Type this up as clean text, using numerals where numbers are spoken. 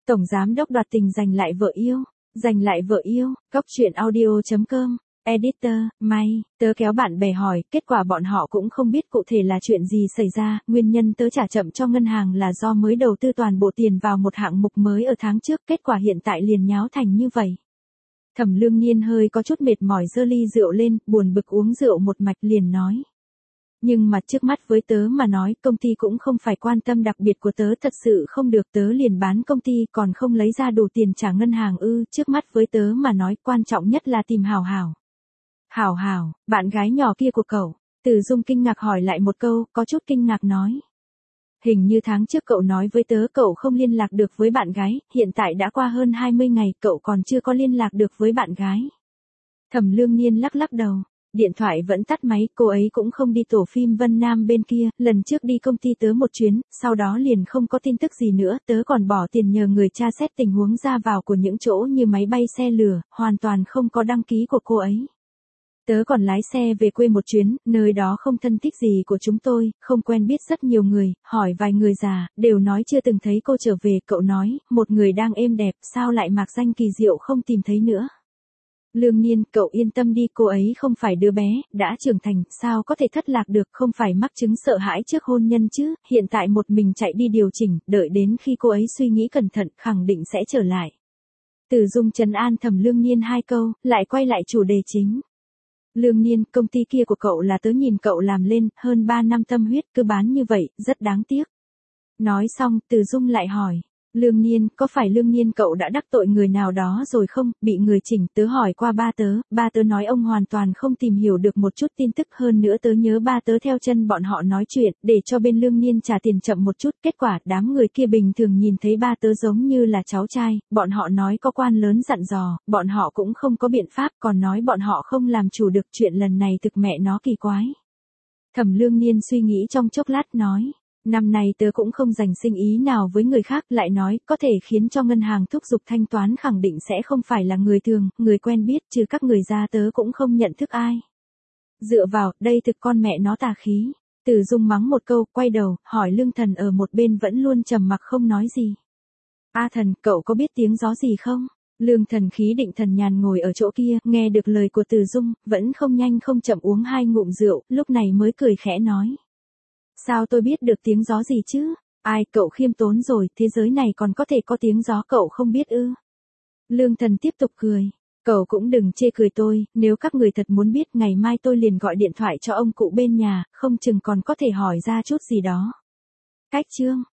Tổng giám đốc đoạt tình giành lại vợ yêu. Giành lại vợ yêu, Góc truyện audio.com. Editor, May, tớ kéo bạn bè hỏi, kết quả bọn họ cũng không biết cụ thể là chuyện gì xảy ra, nguyên nhân tớ trả chậm cho ngân hàng là do mới đầu tư toàn bộ tiền vào một hạng mục mới ở tháng trước, kết quả hiện tại liền nháo thành như vậy. Thẩm Lương Nhiên hơi có chút mệt mỏi giơ ly rượu lên, buồn bực uống rượu một mạch liền nói. Nhưng mà trước mắt với tớ mà nói, công ty cũng không phải quan tâm đặc biệt của tớ, thật sự không được tớ liền bán công ty còn không lấy ra đủ tiền trả ngân hàng ư, trước mắt với tớ mà nói quan trọng nhất là tìm Hảo Hảo. Hảo Hảo, bạn gái nhỏ kia của cậu. Từ Dung kinh ngạc hỏi lại một câu, có chút kinh ngạc nói. Hình như tháng trước cậu nói với tớ cậu không liên lạc được với bạn gái, hiện tại đã qua hơn 20 ngày cậu còn chưa có liên lạc được với bạn gái. Thẩm Lương Nhiên lắc lắc đầu. Điện thoại vẫn tắt máy, cô ấy cũng không đi tổ phim Vân Nam bên kia, lần trước đi công ty tớ một chuyến, sau đó liền không có tin tức gì nữa, tớ còn bỏ tiền nhờ người tra xét tình huống ra vào của những chỗ như máy bay xe lửa, hoàn toàn không có đăng ký của cô ấy. Tớ còn lái xe về quê một chuyến, nơi đó không thân thích gì của chúng tôi, không quen biết rất nhiều người, hỏi vài người già, đều nói chưa từng thấy cô trở về, cậu nói, một người đang êm đẹp, sao lại mạc danh kỳ diệu không tìm thấy nữa. Lương Nhiên, cậu yên tâm đi, cô ấy không phải đứa bé, đã trưởng thành, sao có thể thất lạc được, không phải mắc chứng sợ hãi trước hôn nhân chứ, hiện tại một mình chạy đi điều chỉnh, đợi đến khi cô ấy suy nghĩ cẩn thận, khẳng định sẽ trở lại. Từ Dung trấn an Thẩm Lương Nhiên hai câu, lại quay lại chủ đề chính. Lương Nhiên, công ty kia của cậu là tớ nhìn cậu làm lên, hơn 3 năm tâm huyết, cứ bán như vậy, rất đáng tiếc. Nói xong, Từ Dung lại hỏi. Lương Nhiên, có phải Lương Nhiên cậu đã đắc tội người nào đó rồi không, bị người chỉnh, tớ hỏi qua ba tớ nói ông hoàn toàn không tìm hiểu được một chút tin tức, hơn nữa tớ nhớ ba tớ theo chân bọn họ nói chuyện, để cho bên Lương Nhiên trả tiền chậm một chút, kết quả đám người kia bình thường nhìn thấy ba tớ giống như là cháu trai, bọn họ nói có quan lớn dặn dò, bọn họ cũng không có biện pháp, còn nói bọn họ không làm chủ được chuyện lần này thực mẹ nó kỳ quái. Thẩm Lương Nhiên suy nghĩ trong chốc lát nói. Năm nay tớ cũng không dành sinh ý nào với người khác, lại nói, có thể khiến cho ngân hàng thúc giục thanh toán khẳng định sẽ không phải là người thường, người quen biết, chứ các người ra tớ cũng không nhận thức ai. Dựa vào, đây thực con mẹ nó tà khí. Từ Dung mắng một câu, quay đầu, hỏi Lương Thần ở một bên vẫn luôn trầm mặc không nói gì. A Thần, cậu có biết tiếng gió gì không? Lương Thần khí định thần nhàn ngồi ở chỗ kia, nghe được lời của Từ Dung, vẫn không nhanh không chậm uống 2 ngụm rượu, lúc này mới cười khẽ nói. Sao tôi biết được tiếng gió gì chứ? Ai, cậu khiêm tốn rồi, thế giới này còn có thể có tiếng gió cậu không biết ư? Lương Thần tiếp tục cười. Cậu cũng đừng chê cười tôi, nếu các người thật muốn biết ngày mai tôi liền gọi điện thoại cho ông cụ bên nhà, không chừng còn có thể hỏi ra chút gì đó. Cách chương.